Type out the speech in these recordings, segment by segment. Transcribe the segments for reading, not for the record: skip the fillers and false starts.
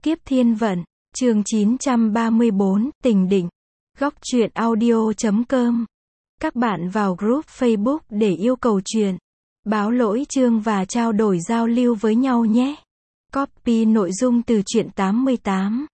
Kiếp thiên vận, chương 934, tình đỉnh. Góc truyện audio.com. Các bạn vào group Facebook để yêu cầu truyện, báo lỗi chương và trao đổi giao lưu với nhau nhé. Copy nội dung từ truyện 88.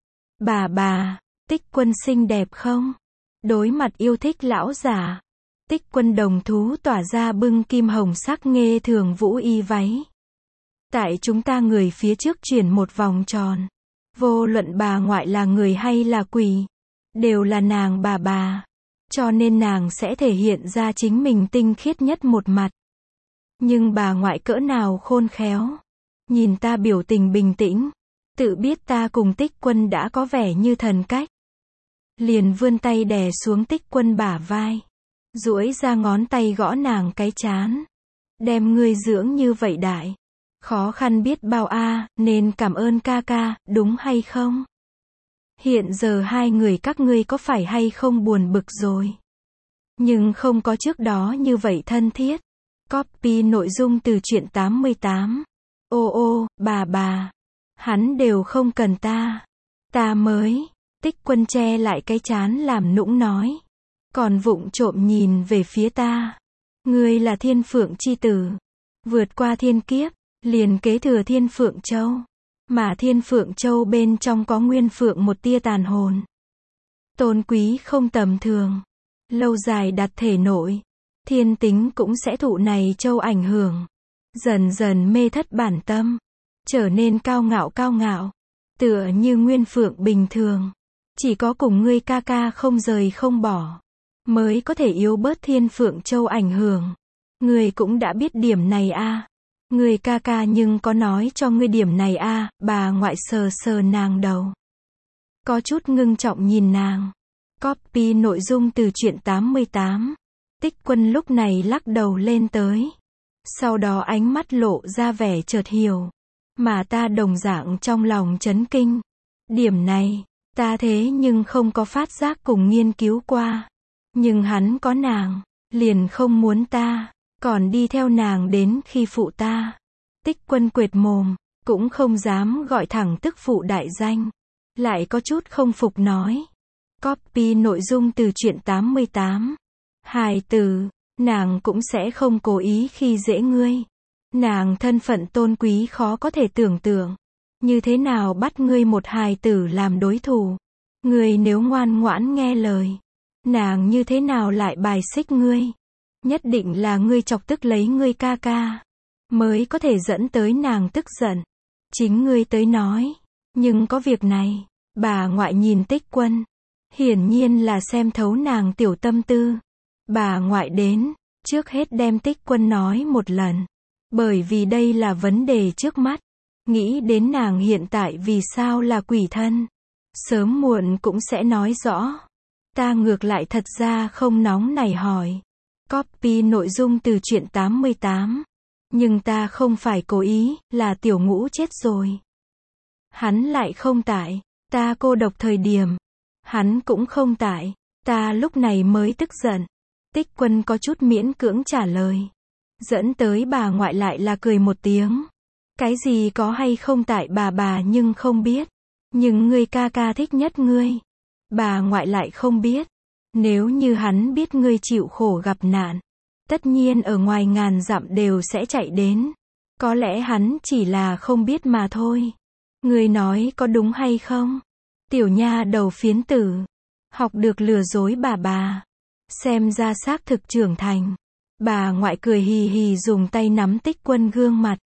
Bà, Tích Quân xinh đẹp không? Đối mặt yêu thích lão giả, Tích Quân đồng thú tỏa ra bưng kim hồng sắc nghê thường vũ y váy. Tại chúng ta người phía trước chuyển một vòng tròn. Vô luận bà ngoại là người hay là quỷ, đều là nàng bà. Cho nên nàng sẽ thể hiện ra chính mình tinh khiết nhất một mặt. Nhưng bà ngoại cỡ nào khôn khéo. Nhìn ta biểu tình bình tĩnh, tự biết ta cùng Tích Quân đã có vẻ như thần cách. Liền vươn tay đè xuống Tích Quân bả vai. Duỗi ra ngón tay gõ nàng cái trán. Đem ngươi dưỡng như vậy đại. Khó khăn biết bao nên cảm ơn ca ca, đúng hay không? Hiện giờ hai người các ngươi có phải hay không buồn bực rồi? Nhưng không có trước đó như vậy thân thiết. Copy nội dung từ truyện 88. Ô, bà. Hắn đều không cần ta. Ta mới. Tích Quân che lại cái trán làm nũng nói. Còn vụng trộm nhìn về phía ta. Ngươi là Thiên Phượng chi tử. Vượt qua thiên kiếp. Liền kế thừa Thiên Phượng Châu. Mà Thiên Phượng Châu bên trong có Nguyên Phượng một tia tàn hồn. Tôn quý không tầm thường. Lâu dài đặt thể nội. Thiên tính cũng sẽ thụ này châu ảnh hưởng. Dần dần mê thất bản tâm. Trở nên cao ngạo. Tựa như Nguyên Phượng bình thường. Chỉ có cùng ngươi ca ca không rời không bỏ. Mới có thể yếu bớt Thiên Phượng Châu ảnh hưởng. Ngươi cũng đã biết điểm này Người ca ca nhưng có nói cho ngươi điểm này bà ngoại sờ nàng đầu. Có chút ngưng trọng nhìn nàng. Copy nội dung từ truyện 88. Tích Quân lúc này lắc đầu lên tới. Sau đó ánh mắt lộ ra vẻ chợt hiểu. Mà ta đồng dạng trong lòng chấn kinh. Điểm này, ta thế nhưng không có phát giác cùng nghiên cứu qua. Nhưng hắn có nàng, liền không muốn ta. Còn đi theo nàng đến khi phụ ta. Tích Quân quệt mồm, cũng không dám gọi thẳng tức phụ đại danh. Lại có chút không phục nói. Copy nội dung từ truyện 88. Hài tử, nàng cũng sẽ không cố ý khi dễ ngươi. Nàng thân phận tôn quý khó có thể tưởng tượng. Như thế nào bắt ngươi một hài tử làm đối thủ. Ngươi nếu ngoan ngoãn nghe lời. Nàng như thế nào lại bài xích ngươi. Nhất định là ngươi chọc tức lấy ngươi ca ca. Mới có thể dẫn tới nàng tức giận. Chính ngươi tới nói. Nhưng có việc này. Bà ngoại nhìn Tích Quân. Hiển nhiên là xem thấu nàng tiểu tâm tư. Bà ngoại đến. Trước hết đem Tích Quân nói một lần. Bởi vì đây là vấn đề trước mắt. Nghĩ đến nàng hiện tại vì sao là quỷ thân. Sớm muộn cũng sẽ nói rõ. Ta ngược lại thật ra không nóng nảy hỏi. Copy nội dung từ truyện 88. Nhưng ta không phải cố ý, là tiểu ngũ chết rồi. Hắn lại không tại, ta cô độc thời điểm. Hắn cũng không tại, ta lúc này mới tức giận. Tích Quân có chút miễn cưỡng trả lời. Dẫn tới bà ngoại lại là cười một tiếng. Cái gì có hay không tại bà nhưng không biết. Nhưng ngươi ca ca thích nhất ngươi. Bà ngoại lại không biết. Nếu như hắn biết ngươi chịu khổ gặp nạn, tất nhiên ở ngoài ngàn dặm đều sẽ chạy đến. Có lẽ hắn chỉ là không biết mà thôi. Ngươi nói có đúng hay không? Tiểu nha đầu phiến tử. Học được lừa dối bà. Xem ra xác thực trưởng thành. Bà ngoại cười hì hì dùng tay nắm Tích Quân gương mặt.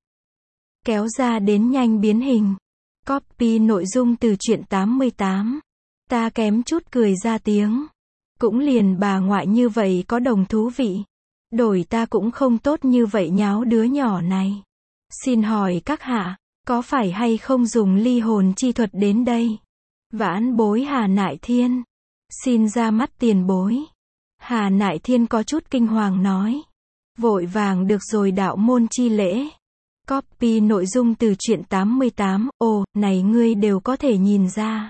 Kéo ra đến nhanh biến hình. Copy nội dung từ truyện 88. Ta kém chút cười ra tiếng. Cũng liền bà ngoại như vậy có đồng thú vị. Đổi ta cũng không tốt như vậy nháo đứa nhỏ này. Xin hỏi các hạ, có phải hay không dùng ly hồn chi thuật đến đây? Vãn bối Hà Nại Thiên. Xin ra mắt tiền bối. Hà Nại Thiên có chút kinh hoàng nói. Vội vàng được rồi đạo môn chi lễ. Copy nội dung từ truyện 88. Ồ, này ngươi đều có thể nhìn ra.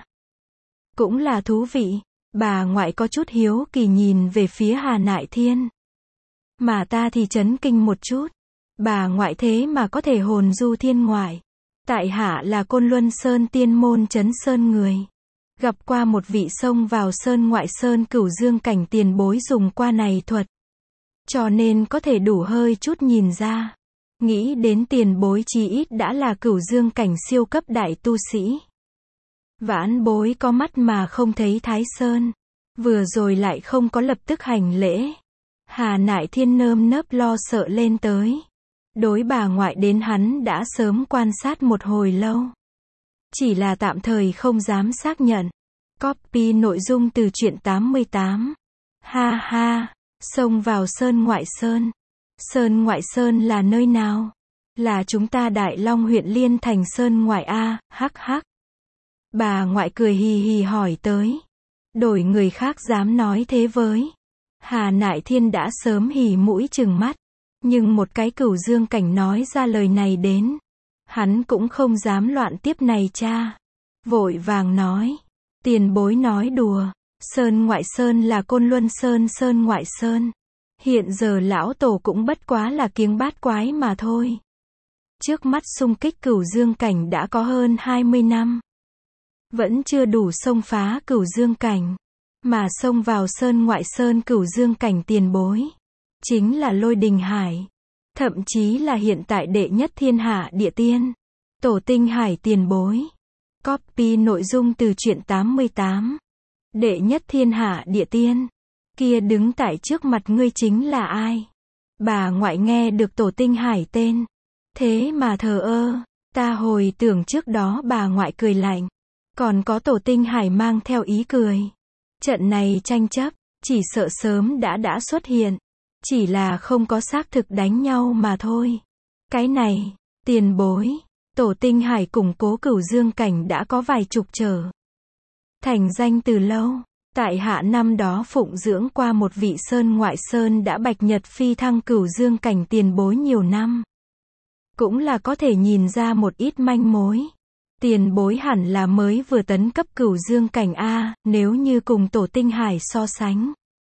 Cũng là thú vị. Bà ngoại có chút hiếu kỳ nhìn về phía Hà Nại Thiên. Mà ta thì chấn kinh một chút. Bà ngoại thế mà có thể hồn du thiên ngoại. Tại hạ là Côn Luân Sơn Tiên môn Trấn Sơn người. Gặp qua một vị xông vào sơn ngoại sơn Cửu Dương cảnh tiền bối dùng qua này thuật. Cho nên có thể đủ hơi chút nhìn ra. Nghĩ đến tiền bối chí ít đã là Cửu Dương cảnh siêu cấp đại tu sĩ. Vãn bối có mắt mà không thấy Thái Sơn. Vừa rồi lại không có lập tức hành lễ. Hà Nại Thiên nơm nớp lo sợ lên tới. Đối bà ngoại đến hắn đã sớm quan sát một hồi lâu. Chỉ là tạm thời không dám xác nhận. Copy nội dung từ truyện 88. Ha ha, xông vào sơn ngoại sơn. Sơn ngoại sơn là nơi nào? Là chúng ta Đại Long huyện Liên Thành Sơn ngoại a, hắc hắc. Bà ngoại cười hì hì hỏi tới. Đổi người khác dám nói thế với. Hà Nại Thiên đã sớm hỉ mũi trừng mắt. Nhưng một cái Cửu Dương cảnh nói ra lời này đến. Hắn cũng không dám loạn tiếp này cha. Vội vàng nói. Tiền bối nói đùa. Sơn ngoại sơn là Côn Luân Sơn sơn ngoại sơn. Hiện giờ lão tổ cũng bất quá là kiếng bát quái mà thôi. Trước mắt xung kích Cửu Dương cảnh đã có hơn 20 năm. Vẫn chưa đủ xông phá Cửu Dương cảnh. Mà xông vào sơn ngoại sơn Cửu Dương cảnh tiền bối. Chính là Lôi Đình Hải. Thậm chí là hiện tại đệ nhất thiên hạ địa tiên. Tổ Tinh Hải tiền bối. Copy nội dung từ truyện 88. Đệ nhất thiên hạ địa tiên. Kia đứng tại trước mặt ngươi chính là ai? Bà ngoại nghe được Tổ Tinh Hải tên. Thế mà thờ ơ. Ta hồi tưởng trước đó bà ngoại cười lạnh. Còn có Tổ Tinh Hải mang theo ý cười. Trận này tranh chấp, chỉ sợ sớm đã xuất hiện. Chỉ là không có xác thực đánh nhau mà thôi. Cái này, tiền bối, Tổ Tinh Hải củng cố Cửu Dương cảnh đã có vài chục trở. Thành danh từ lâu, tại hạ năm đó phụng dưỡng qua một vị sơn ngoại sơn đã bạch nhật phi thăng Cửu Dương cảnh tiền bối nhiều năm. Cũng là có thể nhìn ra một ít manh mối. Tiền bối hẳn là mới vừa tấn cấp Cửu Dương cảnh A, nếu như cùng Tổ Tinh Hải so sánh.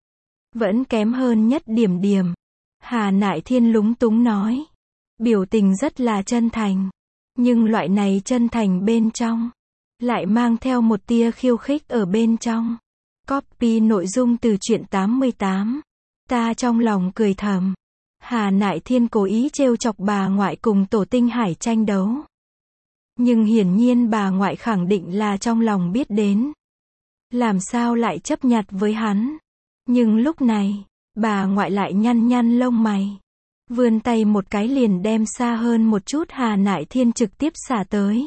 Vẫn kém hơn nhất điểm điểm. Hà Nại Thiên lúng túng nói. Biểu tình rất là chân thành. Nhưng loại này chân thành bên trong. Lại mang theo một tia khiêu khích ở bên trong. Copy nội dung từ truyện 88. Ta trong lòng cười thầm. Hà Nại Thiên cố ý trêu chọc bà ngoại cùng Tổ Tinh Hải tranh đấu. Nhưng hiển nhiên bà ngoại khẳng định là trong lòng biết đến. Làm sao lại chấp nhặt với hắn. Nhưng lúc này, bà ngoại lại nhăn nhăn lông mày. Vươn tay một cái liền đem xa hơn một chút Hà Nại Thiên trực tiếp xả tới.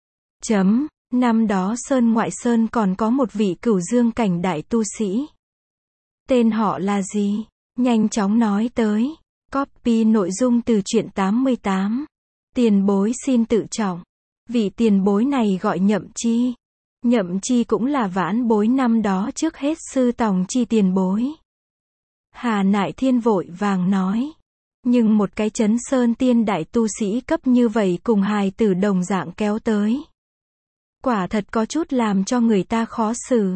Năm đó sơn ngoại sơn còn có một vị Cửu Dương cảnh đại tu sĩ. Tên họ là gì? Nhanh chóng nói tới. Copy nội dung từ truyện 88. Tiền bối xin tự trọng. Vị tiền bối này gọi Nhậm Chi. Nhậm Chi cũng là vãn bối năm đó trước hết sư tòng chi tiền bối. Hà Nại Thiên vội vàng nói. Nhưng một cái Trấn Sơn tiên đại tu sĩ cấp như vậy cùng hài tử đồng dạng kéo tới. Quả thật có chút làm cho người ta khó xử.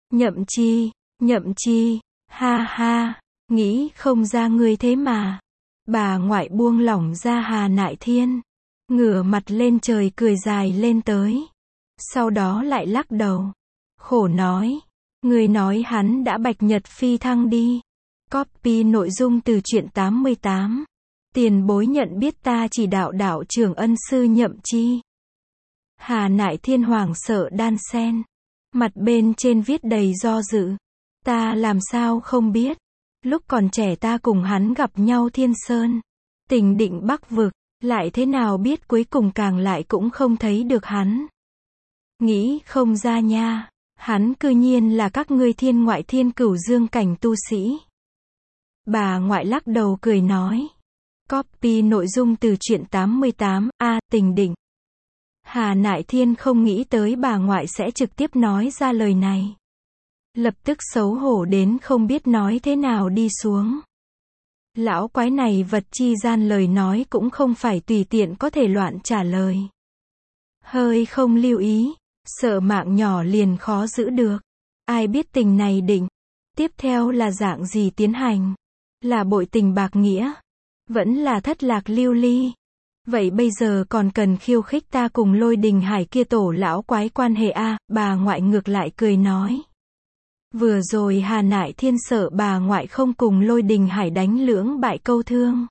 Nhậm Chi, ha ha, nghĩ không ra ngươi thế mà. Bà ngoại buông lỏng ra Hà Nại Thiên. Ngửa mặt lên trời cười dài lên tới. Sau đó lại lắc đầu. Khổ nói. Người nói hắn đã bạch nhật phi thăng đi. Copy nội dung từ truyện 88. Tiền bối nhận biết ta chỉ đạo đạo trưởng ân sư Nhậm Chi. Hà Nại Thiên hoàng sợ đan sen. Mặt bên trên viết đầy do dự. Ta làm sao không biết. Lúc còn trẻ ta cùng hắn gặp nhau Thiên Sơn. Tỉnh Định Bắc Vực. Lại thế nào biết cuối cùng càng lại cũng không thấy được hắn. Nghĩ không ra nha. Hắn cư nhiên là các ngươi thiên ngoại thiên Cửu Dương cảnh tu sĩ. Bà ngoại lắc đầu cười nói. Copy nội dung từ truyện 88. Tình định. Hà Nại Thiên không nghĩ tới bà ngoại sẽ trực tiếp nói ra lời này. Lập tức xấu hổ đến không biết nói thế nào đi xuống. Lão quái này vật chi gian lời nói cũng không phải tùy tiện có thể loạn trả lời. Hơi không lưu ý, sợ mạng nhỏ liền khó giữ được. Ai biết tình này định. Tiếp theo là dạng gì tiến hành? Là bội tình bạc nghĩa? Vẫn là thất lạc lưu ly? Vậy bây giờ còn cần khiêu khích ta cùng Lôi Đình Hải kia tổ lão quái quan hệ a? Bà ngoại ngược lại cười nói. Vừa rồi Hà Nại Thiên sợ bà ngoại không cùng Lôi Đình Hải đánh lưỡng bại câu thương.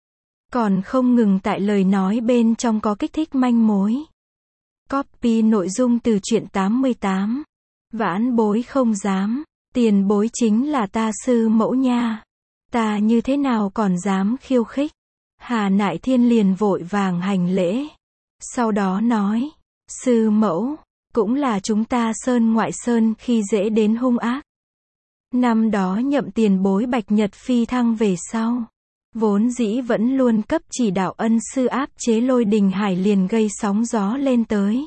Còn không ngừng tại lời nói bên trong có kích thích manh mối. Copy nội dung từ truyện 88. Vãn bối không dám. Tiền bối chính là ta sư mẫu nha. Ta như thế nào còn dám khiêu khích. Hà Nại Thiên liền vội vàng hành lễ. Sau đó nói. Sư mẫu. Cũng là chúng ta sơn ngoại sơn khi dễ đến hung ác. Năm đó nhậm tiền bối Bạch Nhật phi thăng về sau. Vốn dĩ vẫn luôn cấp chỉ đạo ân sư áp chế Lôi Đình Hải liền gây sóng gió lên tới.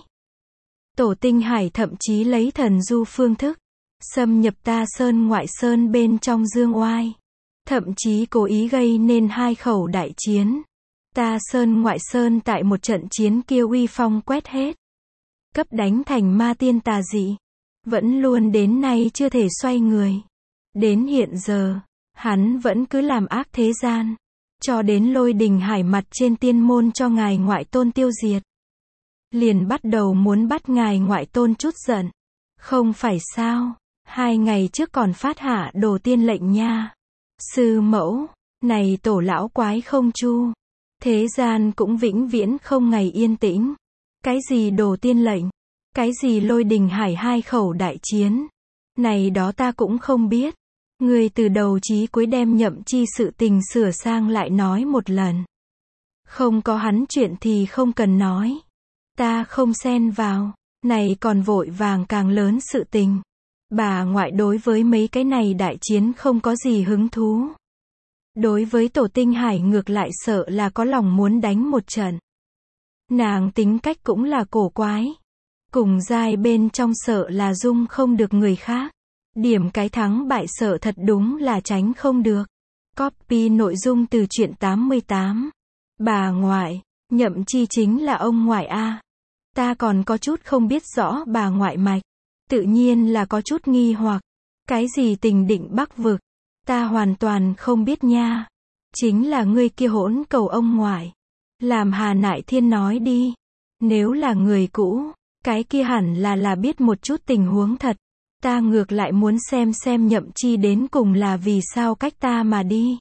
Tổ Tinh Hải thậm chí lấy thần du phương thức. Xâm nhập ta sơn ngoại sơn bên trong dương oai. Thậm chí cố ý gây nên 2 khẩu đại chiến. Ta sơn ngoại sơn tại một trận chiến kia uy phong quét hết. Cấp đánh thành ma tiên tà dị. Vẫn luôn đến nay chưa thể xoay người. Đến hiện giờ, hắn vẫn cứ làm ác thế gian. Cho đến Lôi Đình Hải mặt trên tiên môn cho ngài ngoại tôn tiêu diệt. Liền bắt đầu muốn bắt ngài ngoại tôn chút giận. Không phải sao, 2 ngày trước còn phát hạ đồ tiên lệnh nha. Sư mẫu, này tổ lão quái không chu. Thế gian cũng vĩnh viễn không ngày yên tĩnh. Cái gì đồ tiên lệnh? Cái gì Lôi Đình Hải 2 khẩu đại chiến? Này đó ta cũng không biết. Người từ đầu chí cuối đem nhậm chi sự tình sửa sang lại nói một lần. Không có hắn chuyện thì không cần nói. Ta không xen vào. Này còn vội vàng càng lớn sự tình. Bà ngoại đối với mấy cái này đại chiến không có gì hứng thú. Đối với Tổ Tinh Hải ngược lại sợ là có lòng muốn đánh một trận. Nàng tính cách cũng là cổ quái. Cùng giai bên trong sợ là dung không được người khác. Điểm cái thắng bại sợ thật đúng là tránh không được. Copy nội dung từ truyện 88. Bà ngoại, nhậm chi chính là ông ngoại a. Ta còn có chút không biết rõ bà ngoại mạch. Tự nhiên là có chút nghi hoặc. Cái gì Tình Định Bắc vực? Ta hoàn toàn không biết nha. Chính là ngươi kia hỗn cầu ông ngoại. Làm Hà Nại Thiên nói đi. Nếu là người cũ, cái kia hẳn là biết một chút tình huống thật. Ta ngược lại muốn xem nhậm chi đến cùng là vì sao cách ta mà đi.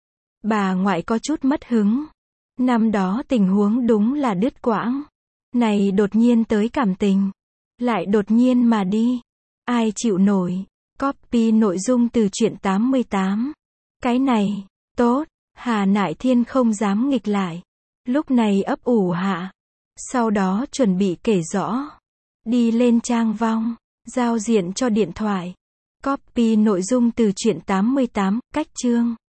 Bà ngoại có chút mất hứng. Năm đó tình huống đúng là đứt quãng. Này đột nhiên tới cảm tình. Lại đột nhiên mà đi. Ai chịu nổi. Copy nội dung từ truyện 88. Cái này, tốt. Hà Nại Thiên không dám nghịch lại. Lúc này ấp ủ hạ. Sau đó chuẩn bị kể rõ. Đi lên trang vong. Giao diện cho điện thoại. Copy nội dung từ truyện 88, cách chương.